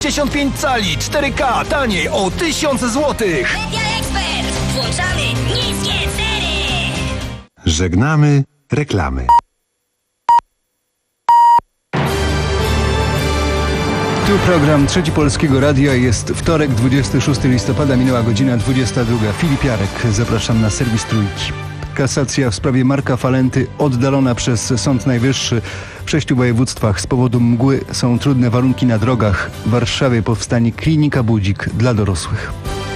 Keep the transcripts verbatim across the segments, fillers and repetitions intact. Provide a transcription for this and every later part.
pięćdziesiąt pięć cali, cztery K, taniej o tysiąc złotych. Media Expert. Włączamy niskie ceny. Żegnamy reklamy. Tu program Trzeci Polskiego Radia. Jest wtorek, dwudziestego szóstego listopada, minęła godzina dwudziesta druga. Filip Jarek, zapraszam na serwis Trójki. Kasacja w sprawie Marka Falenty oddalona przez Sąd Najwyższy. W sześciu województwach z powodu mgły są trudne warunki na drogach. W Warszawie powstanie klinika Budzik dla dorosłych.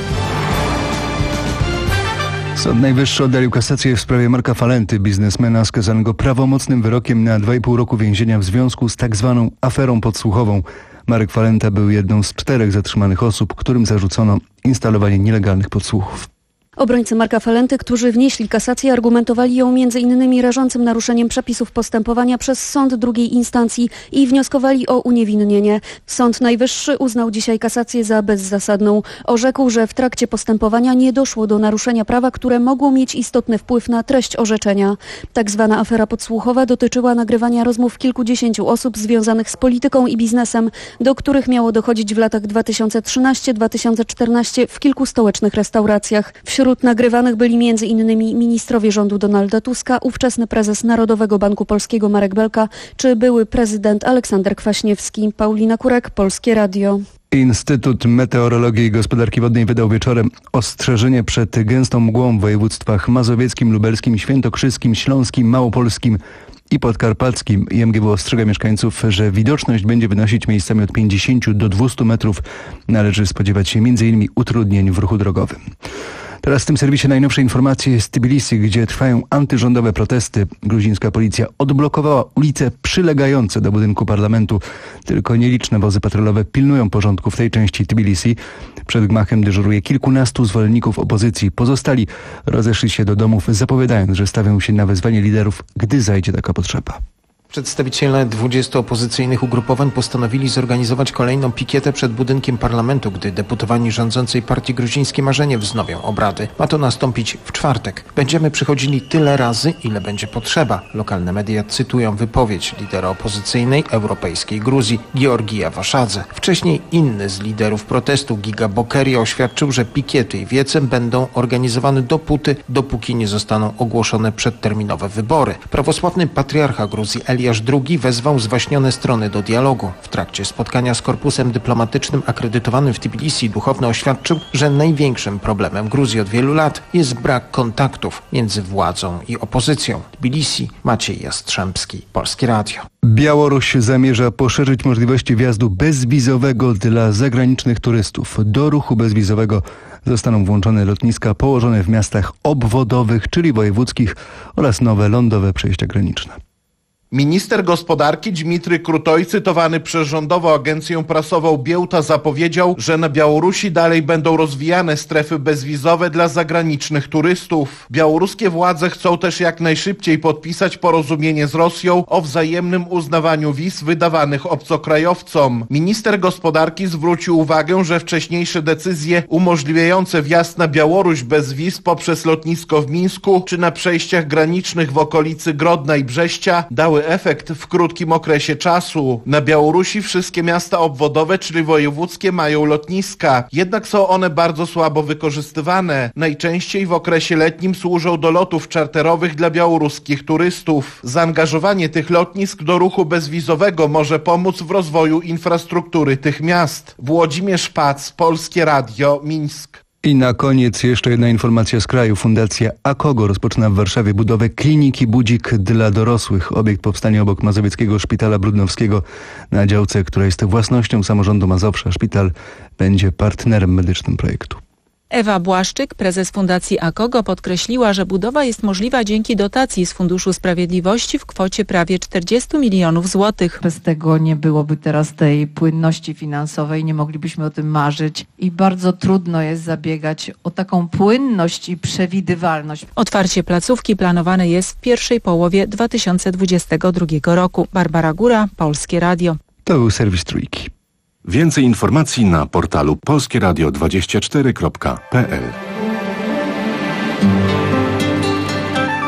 Sąd Najwyższy oddalił kasację w sprawie Marka Falenty, biznesmena skazanego prawomocnym wyrokiem na dwa i pół roku więzienia w związku z tak zwaną aferą podsłuchową. Marek Falenta był jedną z czterech zatrzymanych osób, którym zarzucono instalowanie nielegalnych podsłuchów. Obrońcy Marka Falenty, którzy wnieśli kasację, argumentowali ją między innymi rażącym naruszeniem przepisów postępowania przez sąd drugiej instancji i wnioskowali o uniewinnienie. Sąd Najwyższy uznał dzisiaj kasację za bezzasadną. Orzekł, że w trakcie postępowania nie doszło do naruszenia prawa, które mogło mieć istotny wpływ na treść orzeczenia. Tak zwana afera podsłuchowa dotyczyła nagrywania rozmów kilkudziesięciu osób związanych z polityką i biznesem, do których miało dochodzić w latach dwa tysiące trzynastym do dwa tysiące czternastego w kilku stołecznych restauracjach. Wśród nagrywanych byli między innymi ministrowie rządu Donalda Tuska, ówczesny prezes Narodowego Banku Polskiego Marek Belka czy były prezydent Aleksander Kwaśniewski. Paulina Kurek, Polskie Radio. Instytut Meteorologii i Gospodarki Wodnej wydał wieczorem ostrzeżenie przed gęstą mgłą w województwach mazowieckim, lubelskim, świętokrzyskim, śląskim, małopolskim i podkarpackim. I M G W ostrzega mieszkańców, że widoczność będzie wynosić miejscami od pięćdziesięciu do dwustu metrów. Należy spodziewać się między innymi utrudnień w ruchu drogowym. Teraz w tym serwisie najnowsze informacje z Tbilisi, gdzie trwają antyrządowe protesty. Gruzińska policja odblokowała ulice przylegające do budynku parlamentu. Tylko nieliczne wozy patrolowe pilnują porządku w tej części Tbilisi. Przed gmachem dyżuruje kilkunastu zwolenników opozycji. Pozostali rozeszli się do domów, zapowiadając, że stawią się na wezwanie liderów, gdy zajdzie taka potrzeba. Przedstawiciele dwudziestu opozycyjnych ugrupowań postanowili zorganizować kolejną pikietę przed budynkiem parlamentu, gdy deputowani rządzącej partii Gruzińskie Marzenie wznowią obrady. Ma to nastąpić w czwartek. Będziemy przychodzili tyle razy, ile będzie potrzeba. Lokalne media cytują wypowiedź lidera opozycyjnej europejskiej Gruzji, Giorgija Waszadze. Wcześniej inny z liderów protestu, Giga Bokeria, oświadczył, że pikiety i wiece będą organizowane dopóty, dopóki nie zostaną ogłoszone przedterminowe wybory. Prawosławny patriarcha Gruzji Eliasz drugi wezwał zwaśnione strony do dialogu. W trakcie spotkania z korpusem dyplomatycznym akredytowanym w Tbilisi duchowny oświadczył, że największym problemem Gruzji od wielu lat jest brak kontaktów między władzą i opozycją. Tbilisi, Maciej Jastrzębski, Polskie Radio. Białoruś zamierza poszerzyć możliwości wjazdu bezwizowego dla zagranicznych turystów. Do ruchu bezwizowego zostaną włączone lotniska położone w miastach obwodowych, czyli wojewódzkich, oraz nowe lądowe przejścia graniczne. Minister gospodarki Dmitry Krutoy, cytowany przez rządową agencję prasową Biełta, zapowiedział, że na Białorusi dalej będą rozwijane strefy bezwizowe dla zagranicznych turystów. Białoruskie władze chcą też jak najszybciej podpisać porozumienie z Rosją o wzajemnym uznawaniu wiz wydawanych obcokrajowcom. Minister gospodarki zwrócił uwagę, że wcześniejsze decyzje umożliwiające wjazd na Białoruś bez wiz poprzez lotnisko w Mińsku czy na przejściach granicznych w okolicy Grodna i Brześcia dały efekt w krótkim okresie czasu. Na Białorusi wszystkie miasta obwodowe, czyli wojewódzkie, mają lotniska. Jednak są one bardzo słabo wykorzystywane. Najczęściej w okresie letnim służą do lotów czarterowych dla białoruskich turystów. Zaangażowanie tych lotnisk do ruchu bezwizowego może pomóc w rozwoju infrastruktury tych miast. Włodzimierz Pac, Polskie Radio, Mińsk. I na koniec jeszcze jedna informacja z kraju. Fundacja Akogo rozpoczyna w Warszawie budowę kliniki Budzik dla dorosłych. Obiekt powstanie obok Mazowieckiego Szpitala Brudnowskiego na działce, która jest własnością samorządu Mazowsza. Szpital będzie partnerem medycznym projektu. Ewa Błaszczyk, prezes Fundacji Akogo, podkreśliła, że budowa jest możliwa dzięki dotacji z Funduszu Sprawiedliwości w kwocie prawie czterdziestu milionów złotych. Bez tego nie byłoby teraz tej płynności finansowej, nie moglibyśmy o tym marzyć i bardzo trudno jest zabiegać o taką płynność i przewidywalność. Otwarcie placówki planowane jest w pierwszej połowie dwa tysiące dwudziestego drugiego roku. Barbara Góra, Polskie Radio. To był serwis Trójki. Więcej informacji na portalu polskie radio dwadzieścia cztery kropka p l. W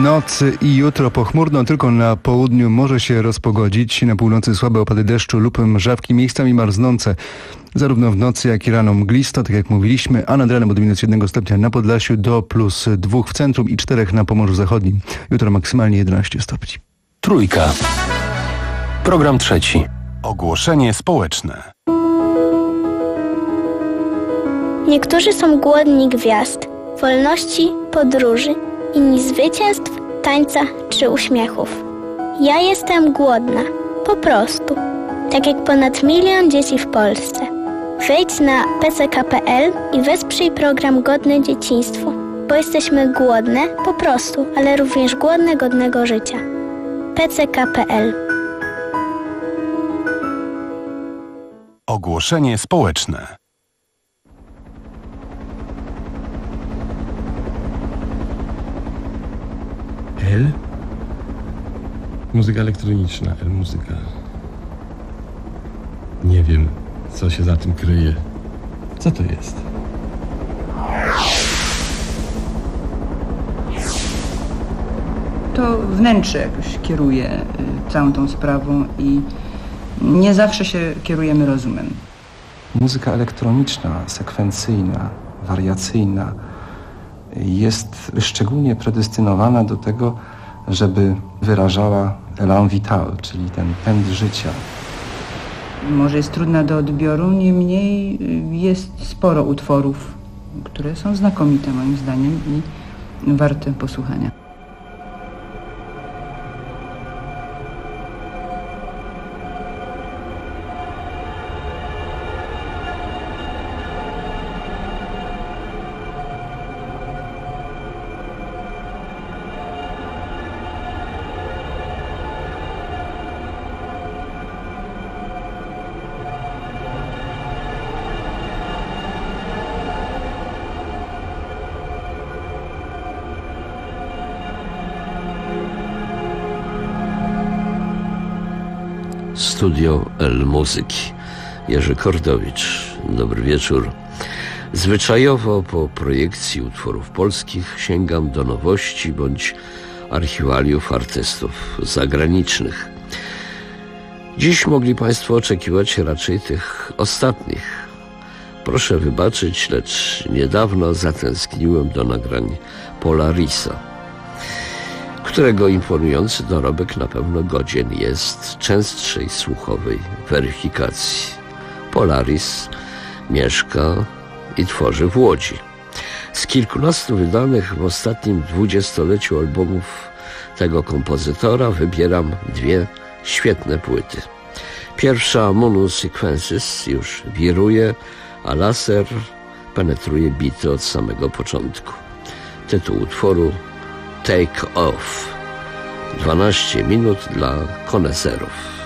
nocy i jutro pochmurno, tylko na południu może się rozpogodzić. Na północy słabe opady deszczu lub mrzawki, miejscami marznące. Zarówno w nocy, jak i rano mglisto, tak jak mówiliśmy, a nad ranem od minus jednego stopnia na Podlasiu do plus dwóch w centrum i czterech na Pomorzu Zachodnim. Jutro maksymalnie jedenaście stopni. Trójka. Program trzeci. Ogłoszenie społeczne. Niektórzy są głodni gwiazd, wolności, podróży, inni zwycięstw, tańca czy uśmiechów. Ja jestem głodna, po prostu. Tak jak ponad milion dzieci w Polsce. Wejdź na p c k kropka p l i wesprzyj program Godne Dzieciństwo, bo jesteśmy głodne po prostu, ale również głodne godnego życia. p c k kropka p l. Ogłoszenie społeczne. L? Muzyka elektroniczna, L muzyka. Nie wiem, co się za tym kryje. Co to jest? To wnętrze jakoś kieruje y, całą tą sprawą i nie zawsze się kierujemy rozumem. Muzyka elektroniczna, sekwencyjna, wariacyjna jest szczególnie predestynowana do tego, żeby wyrażała élan vital, czyli ten pęd życia. Może jest trudna do odbioru, niemniej jest sporo utworów, które są znakomite moim zdaniem i warte posłuchania. Studio L Muzyki. Jerzy Kordowicz. Dobry wieczór. Zwyczajowo po projekcji utworów polskich sięgam do nowości bądź archiwaliów artystów zagranicznych. Dziś mogli Państwo oczekiwać raczej tych ostatnich. Proszę wybaczyć, lecz niedawno zatęskniłem do nagrań Polarisa, którego imponujący dorobek na pewno godzien jest częstszej słuchowej weryfikacji. Polaris mieszka i tworzy w Łodzi. Z kilkunastu wydanych w ostatnim dwudziestoleciu albumów tego kompozytora wybieram dwie świetne płyty. Pierwsza, Mono Sequences, już wiruje, a laser penetruje bity od samego początku. Tytuł utworu Take Off. dwanaście minut dla koneserów.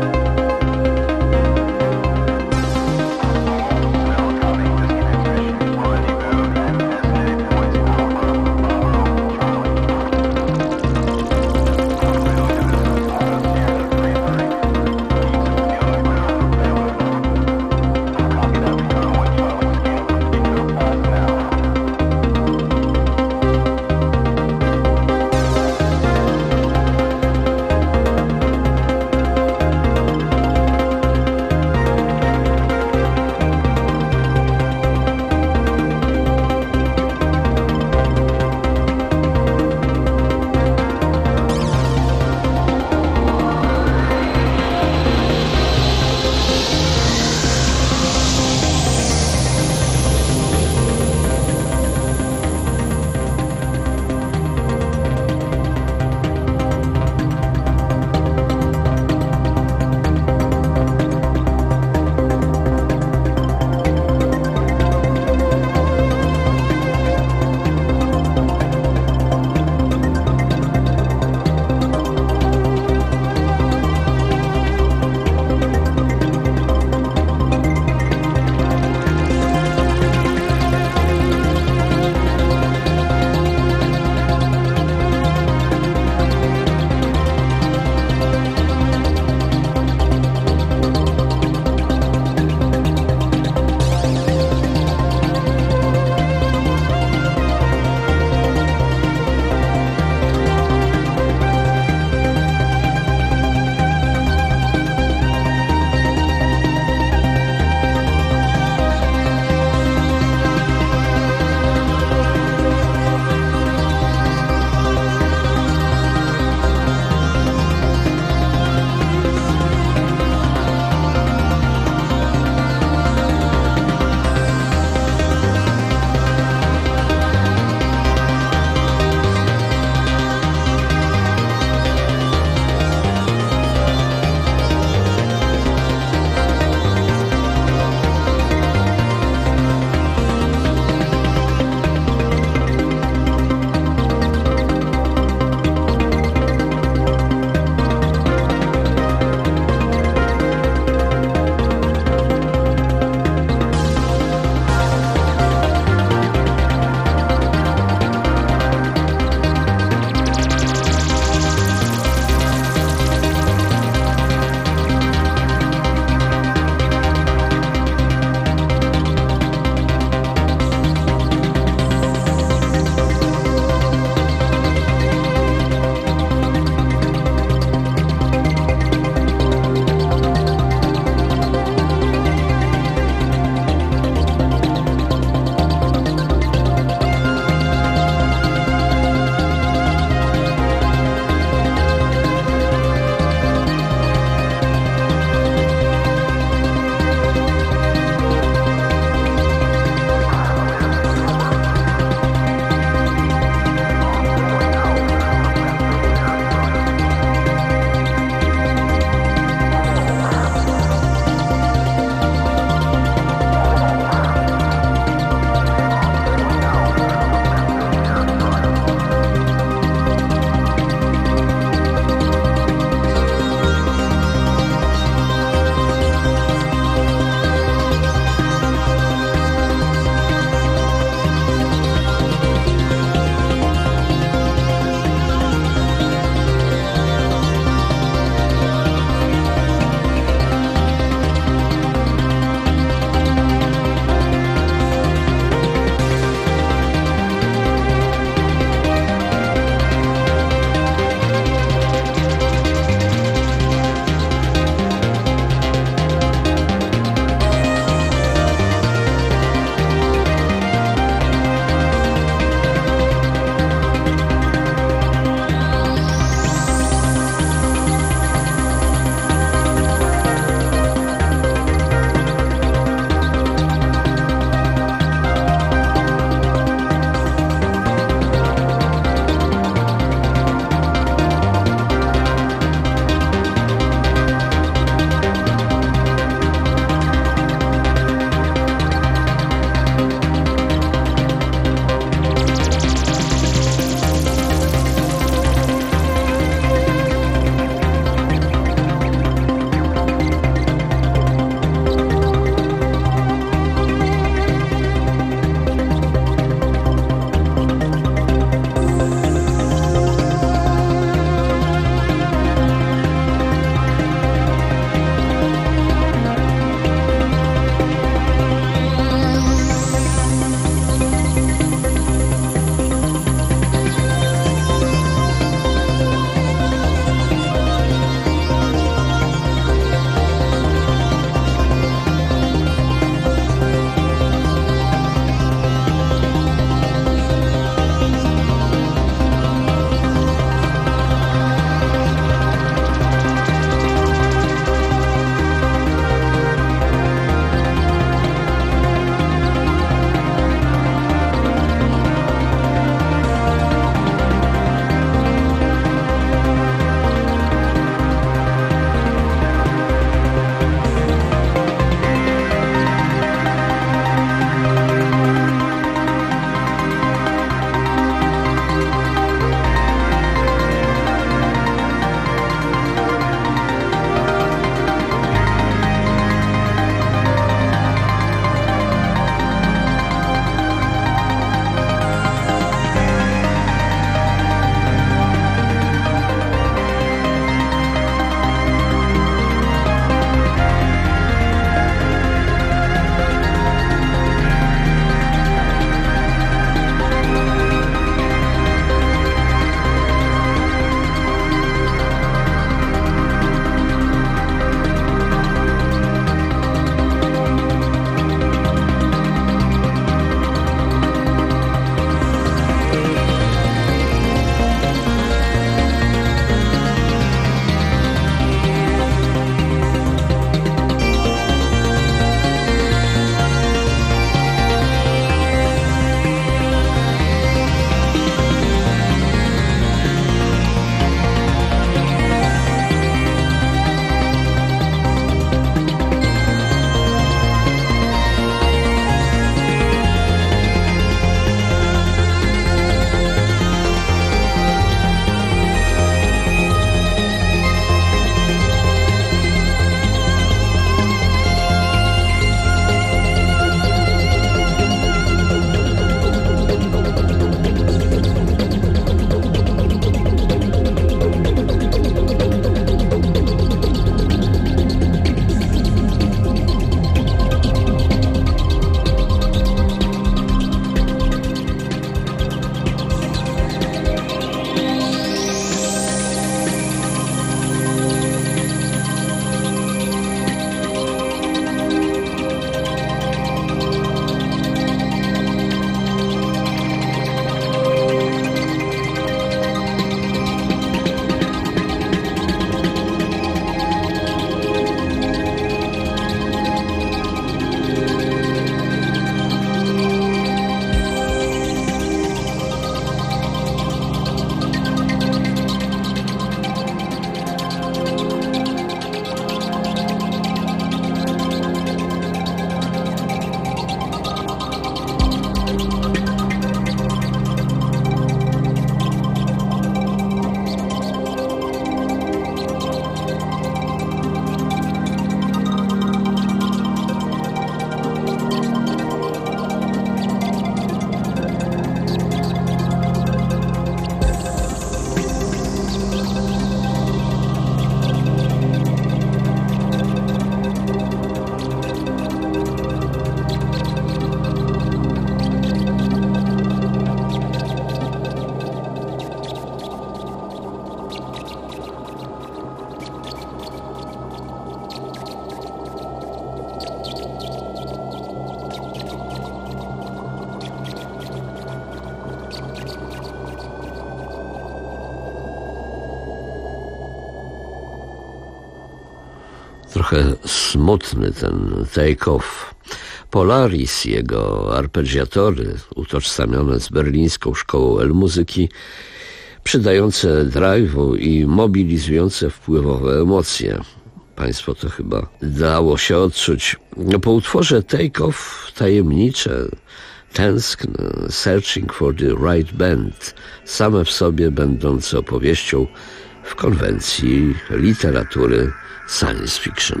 trochę smutny ten Take Off. Polaris, jego arpeggiatory, utożsamione z berlińską szkołą L-muzyki, przydające drive'u i mobilizujące wpływowe emocje. Państwo to chyba dało się odczuć. Po utworze Take Off tajemnicze, tęskne, Searching for the Right Band, same w sobie będące opowieścią w konwencji literatury science fiction.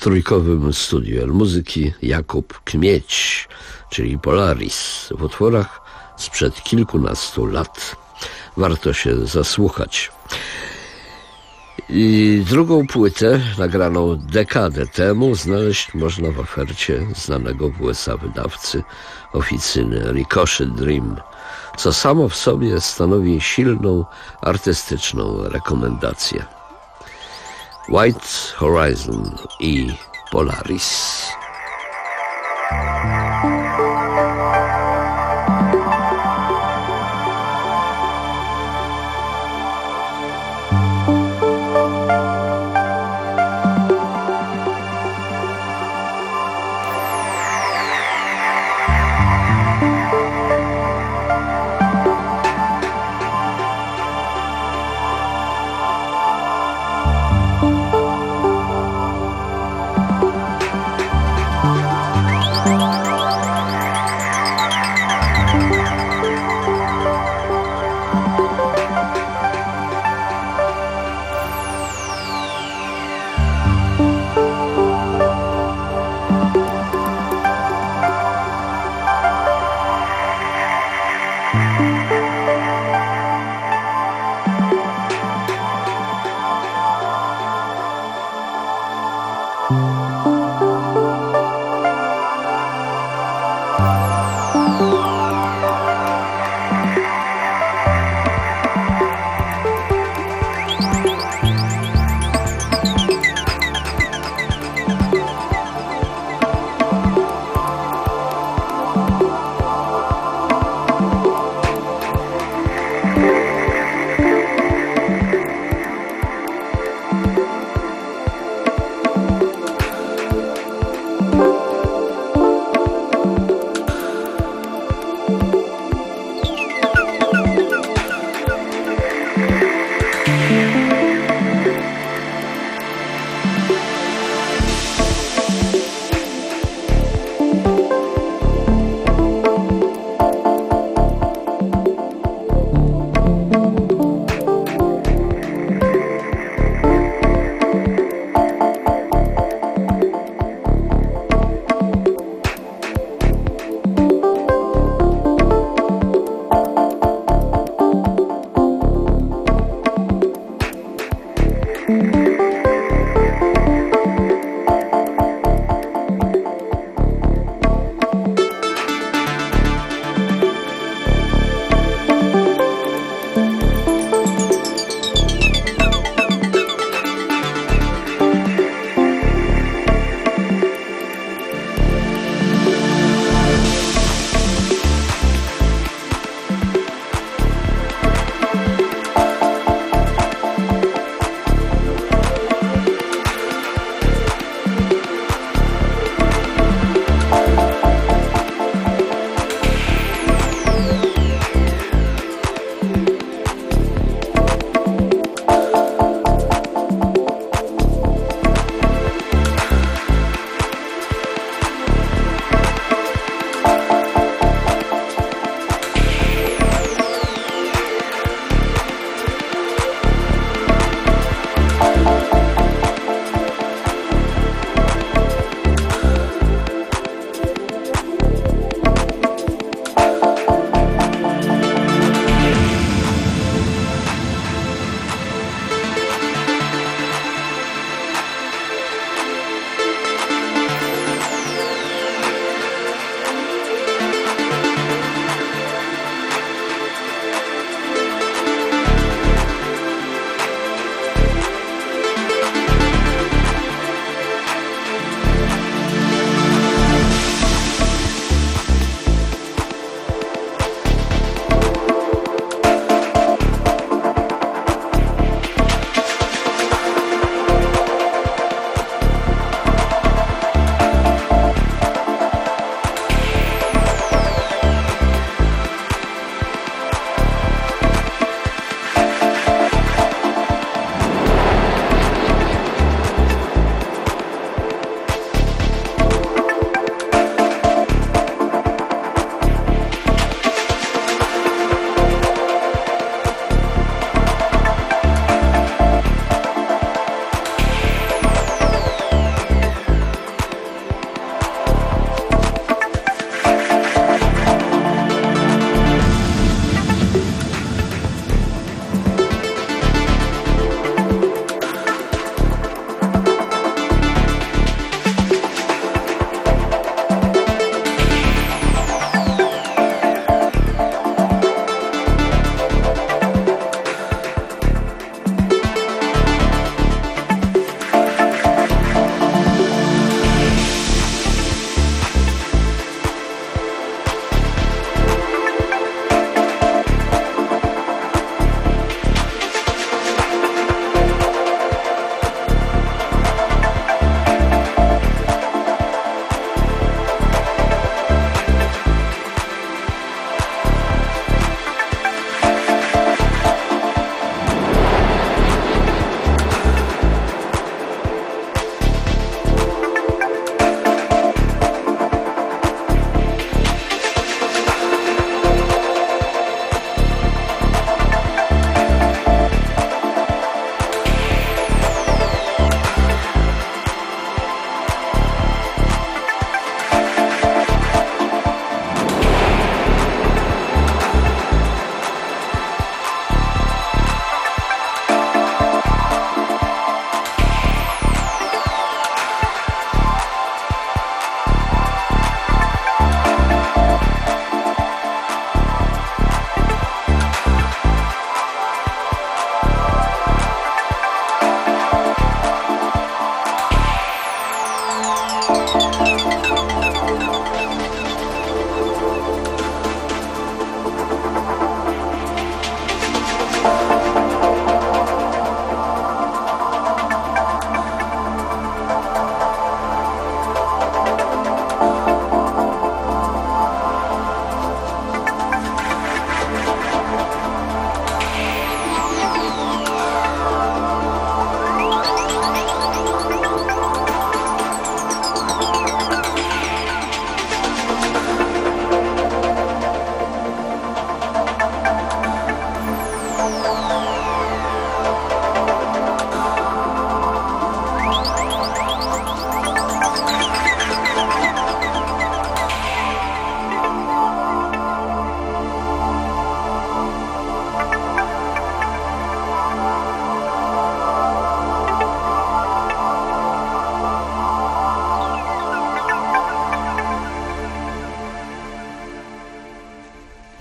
trójkowym studiu L-Muzyki Jakub Kmieć, czyli Polaris, w utworach sprzed kilkunastu lat. Warto się zasłuchać. I drugą płytę, nagraną dekadę temu, znaleźć można w ofercie znanego w U S A wydawcy oficyny Ricochet Dream, co samo w sobie stanowi silną artystyczną rekomendację. White Horizon i Polaris. Thank you.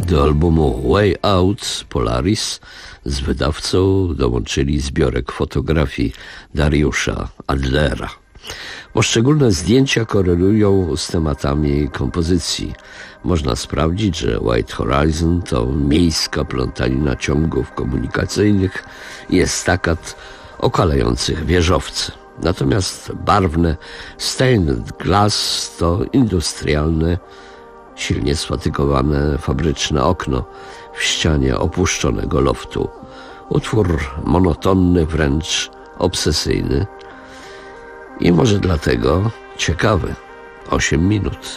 Do albumu Way Out Polaris z wydawcą dołączyli zbiorek fotografii Dariusza Adlera. Poszczególne zdjęcia korelują z tematami kompozycji. Można sprawdzić, że White Horizon to miejska plątanina ciągów komunikacyjnych i estakat okalających wieżowce. Natomiast barwne Stained Glass to industrialne, silnie sfatygowane fabryczne okno w ścianie opuszczonego loftu. Utwór monotonny, wręcz obsesyjny i może dlatego ciekawy. Osiem minut.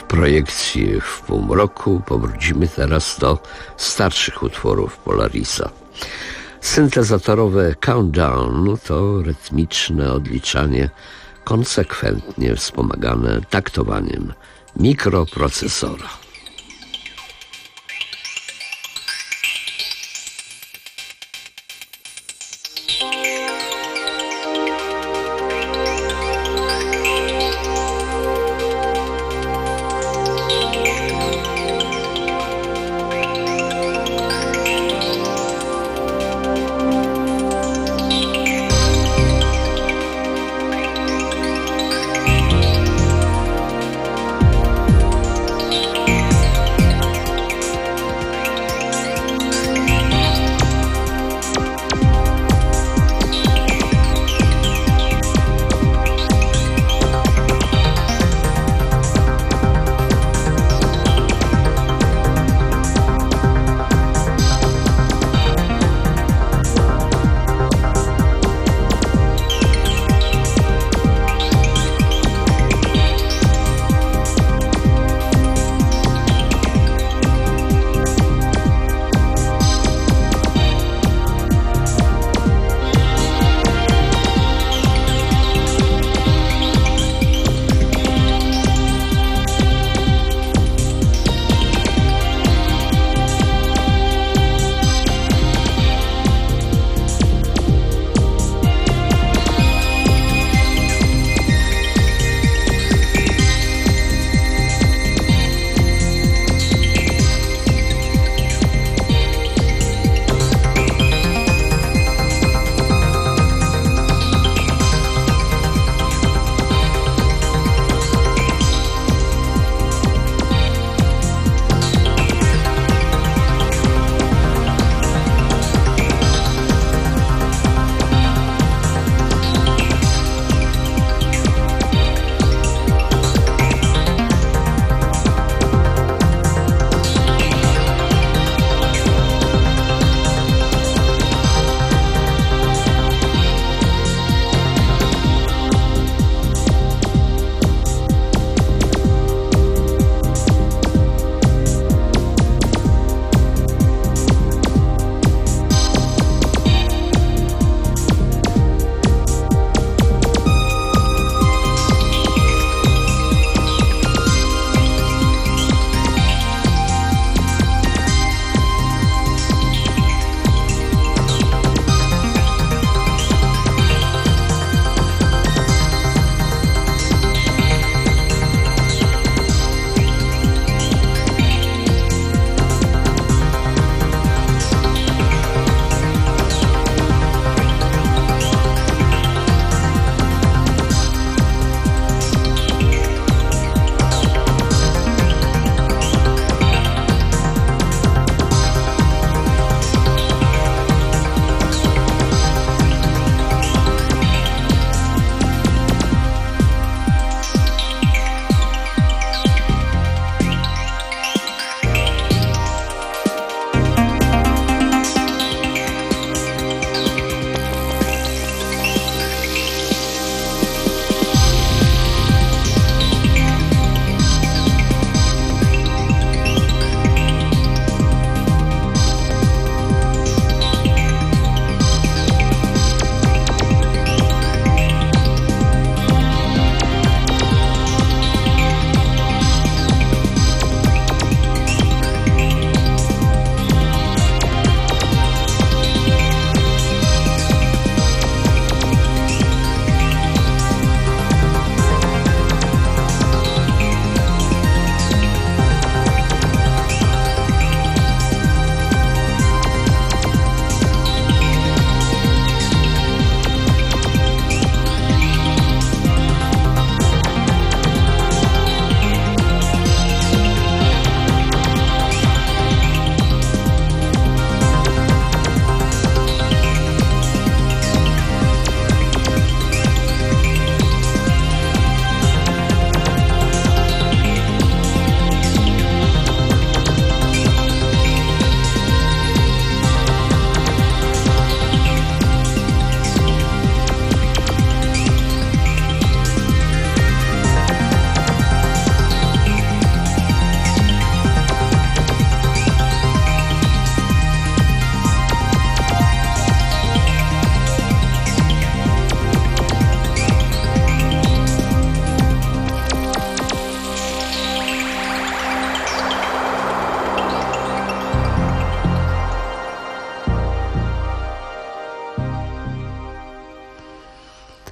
projekcji w półmroku powrócimy teraz do starszych utworów Polarisa. Syntezatorowe countdown to rytmiczne odliczanie konsekwentnie wspomagane taktowaniem mikroprocesora.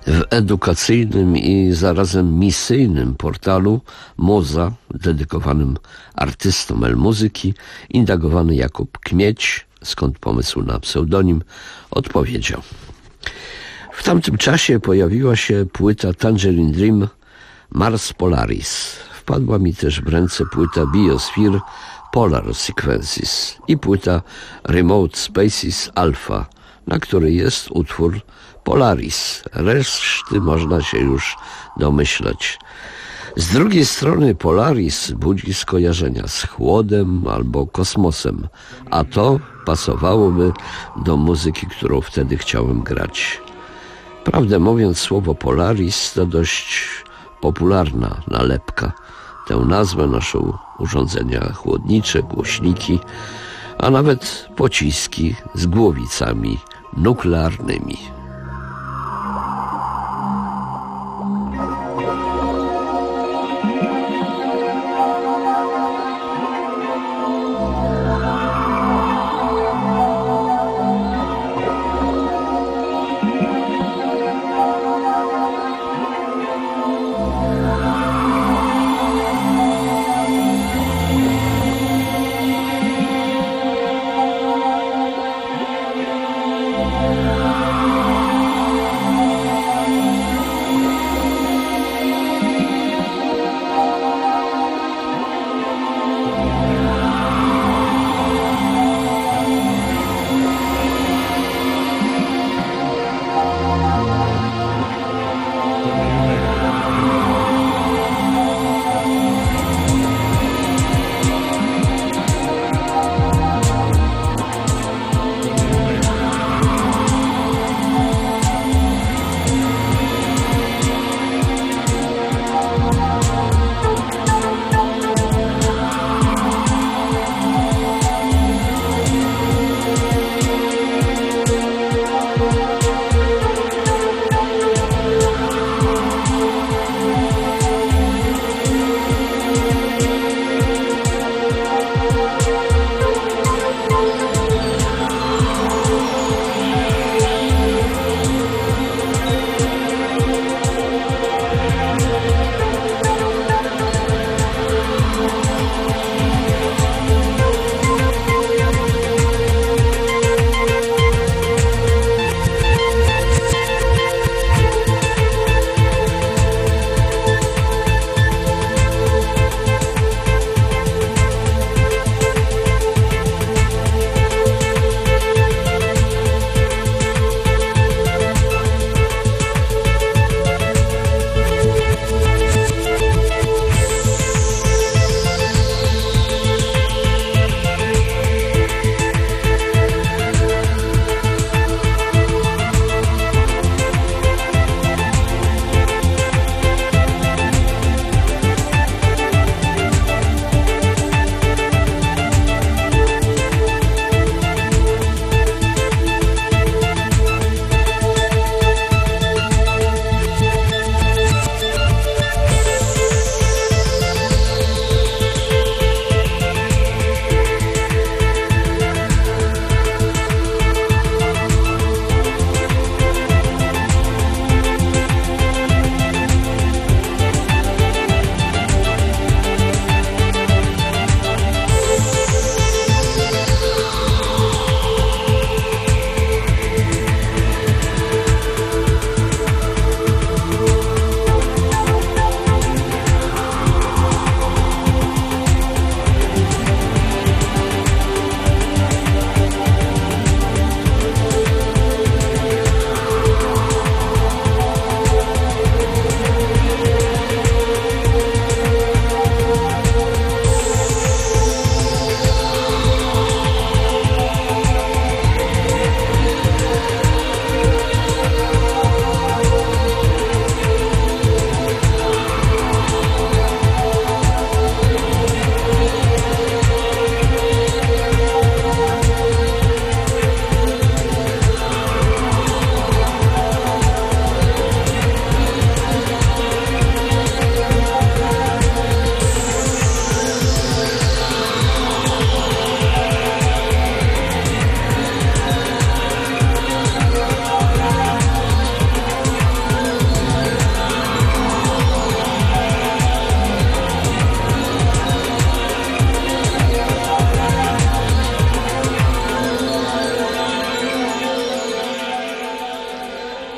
w edukacyjnym i zarazem misyjnym portalu Moza, dedykowanym artystom el-muzyki, indagowany Jakub Kmieć, skąd pomysł na pseudonim, odpowiedział. W tamtym czasie pojawiła się płyta Tangerine Dream Mars Polaris. Wpadła mi też w ręce płyta Biosphere Polar Sequences i płyta Remote Spaces Alpha, na której jest utwór Polaris. Reszty można się już domyślać. Z drugiej strony Polaris budzi skojarzenia z chłodem albo kosmosem, a to pasowałoby do muzyki, którą wtedy chciałem grać. Prawdę mówiąc, słowo Polaris to dość popularna nalepka. Tę nazwę noszą urządzenia chłodnicze, głośniki, a nawet pociski z głowicami nuklearnymi.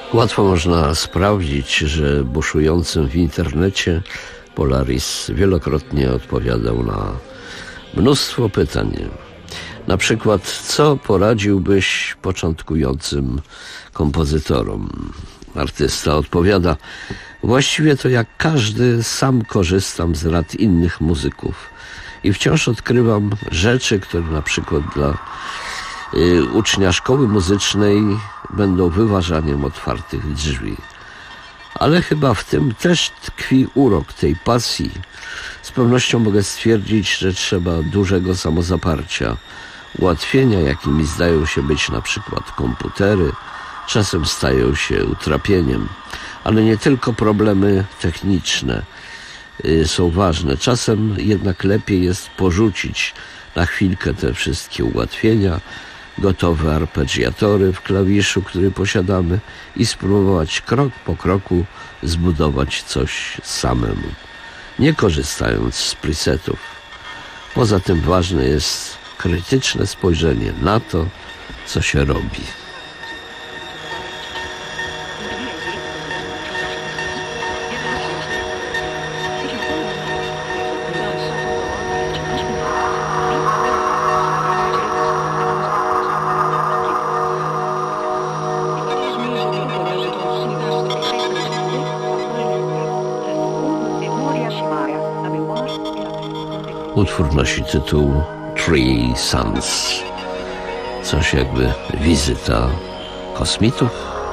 Łatwo można sprawdzić, że buszującym w internecie Polaris wielokrotnie odpowiadał na mnóstwo pytań. Na przykład, co poradziłbyś początkującym kompozytorom? Artysta odpowiada: właściwie to jak każdy, sam korzystam z rad innych muzyków i wciąż odkrywam rzeczy, które na przykład dla y, ucznia szkoły muzycznej będą wyważaniem otwartych drzwi. Ale chyba w tym też tkwi urok tej pasji. Z pewnością mogę stwierdzić, że trzeba dużego samozaparcia. Ułatwienia, jakimi zdają się być na przykład komputery, czasem stają się utrapieniem. Ale nie tylko problemy techniczne y, są ważne. Czasem jednak lepiej jest porzucić na chwilkę te wszystkie ułatwienia, gotowe arpeggiatory w klawiszu, który posiadamy, i spróbować krok po kroku zbudować coś samemu, nie korzystając z presetów. Poza tym ważne jest krytyczne spojrzenie na to, co się robi. Utwór nosi tytuł Three Suns. Coś jakby wizyta kosmitów.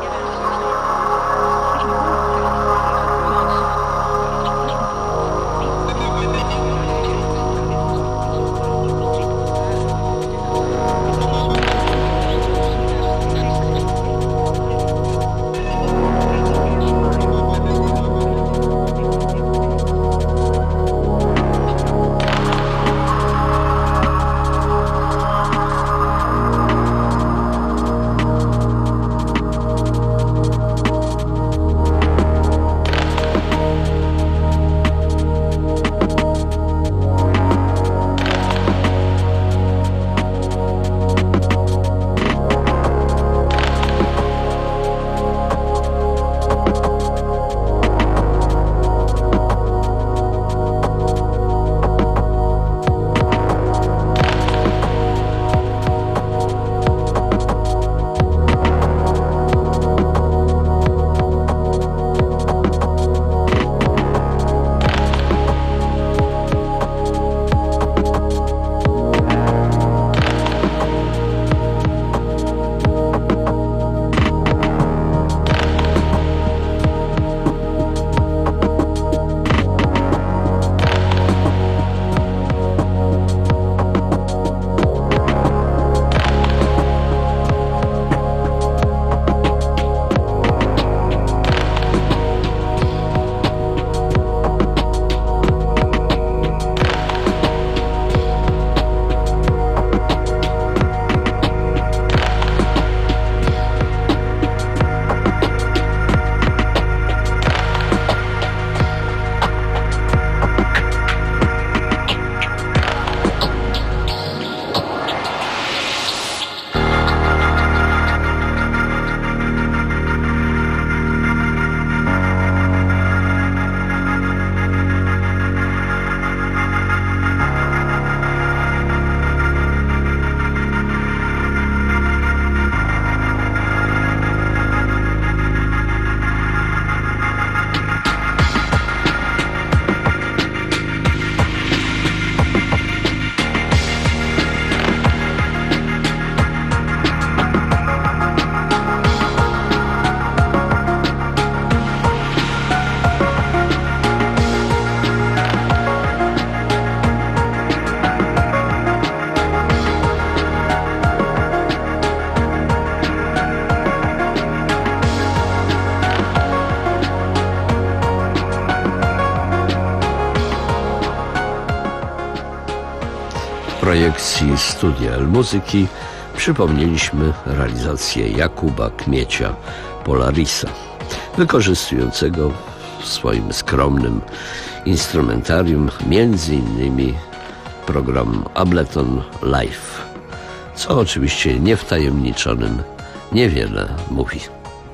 Projekcji Studia El-Muzyki przypomnieliśmy realizację Jakuba Kmiecia, Polarisa, wykorzystującego w swoim skromnym instrumentarium między innymi program Ableton Live, co oczywiście niewtajemniczonym niewiele mówi.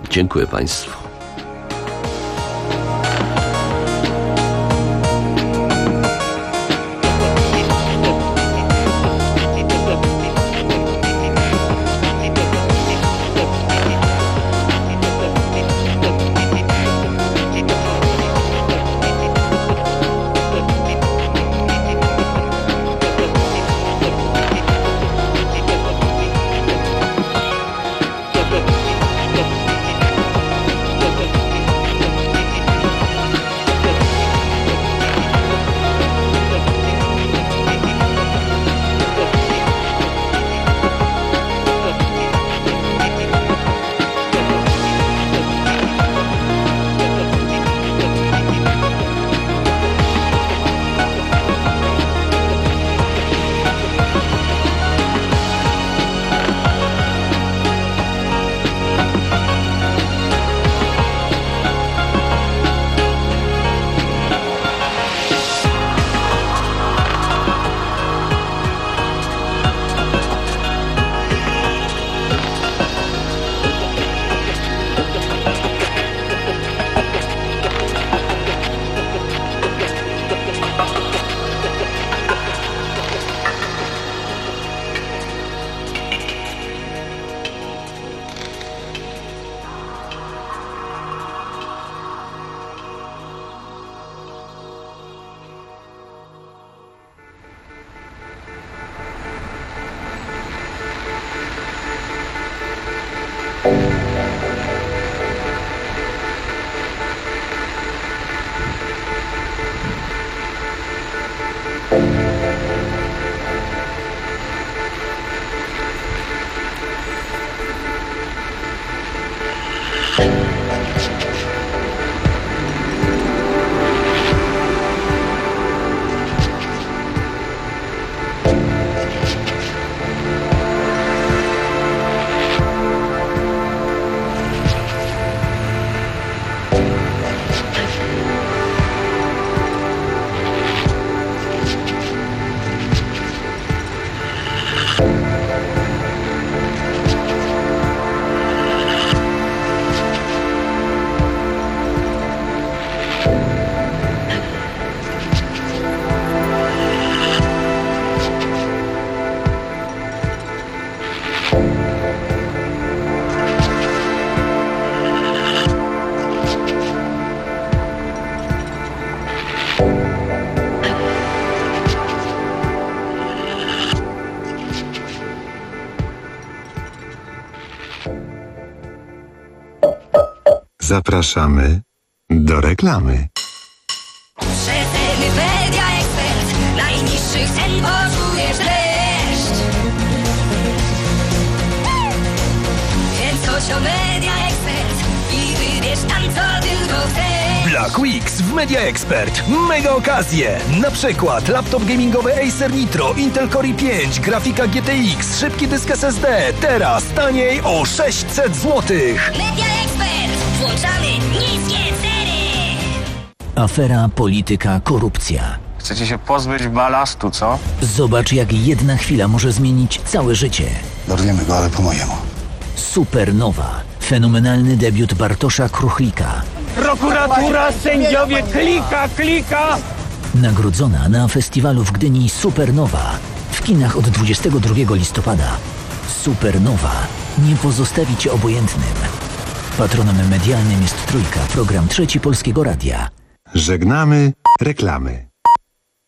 Dziękuję Państwu. Zapraszamy do reklamy. Rzetelny Media Expert. Najniższych cen poczujesz dreszcz. Więc chodź o Media Expert i wybierz tam, co tylko chcesz. Black Weeks w Media Expert. Mega okazje. Na przykład laptop gamingowy Acer Nitro, Intel Core i pięć, grafika G T X, szybki dysk S S D. Teraz taniej o sześćset złotych. Media Expert. Włączamy niskie ceny. Afera, polityka, korupcja. Chcecie się pozbyć balastu, co? Zobacz, jak jedna chwila może zmienić całe życie. Dorwiemy go, ale po mojemu. Supernowa. Fenomenalny debiut Bartosza Kruchlika. Prokuratura, sędziowie, klika, klika! Nagrodzona na festiwalu w Gdyni Supernowa. W kinach od dwudziestego drugiego listopada. Supernowa. Nie pozostawi cię obojętnym. Patronem medialnym jest Trójka, program Trzeci Polskiego Radia. Żegnamy reklamy.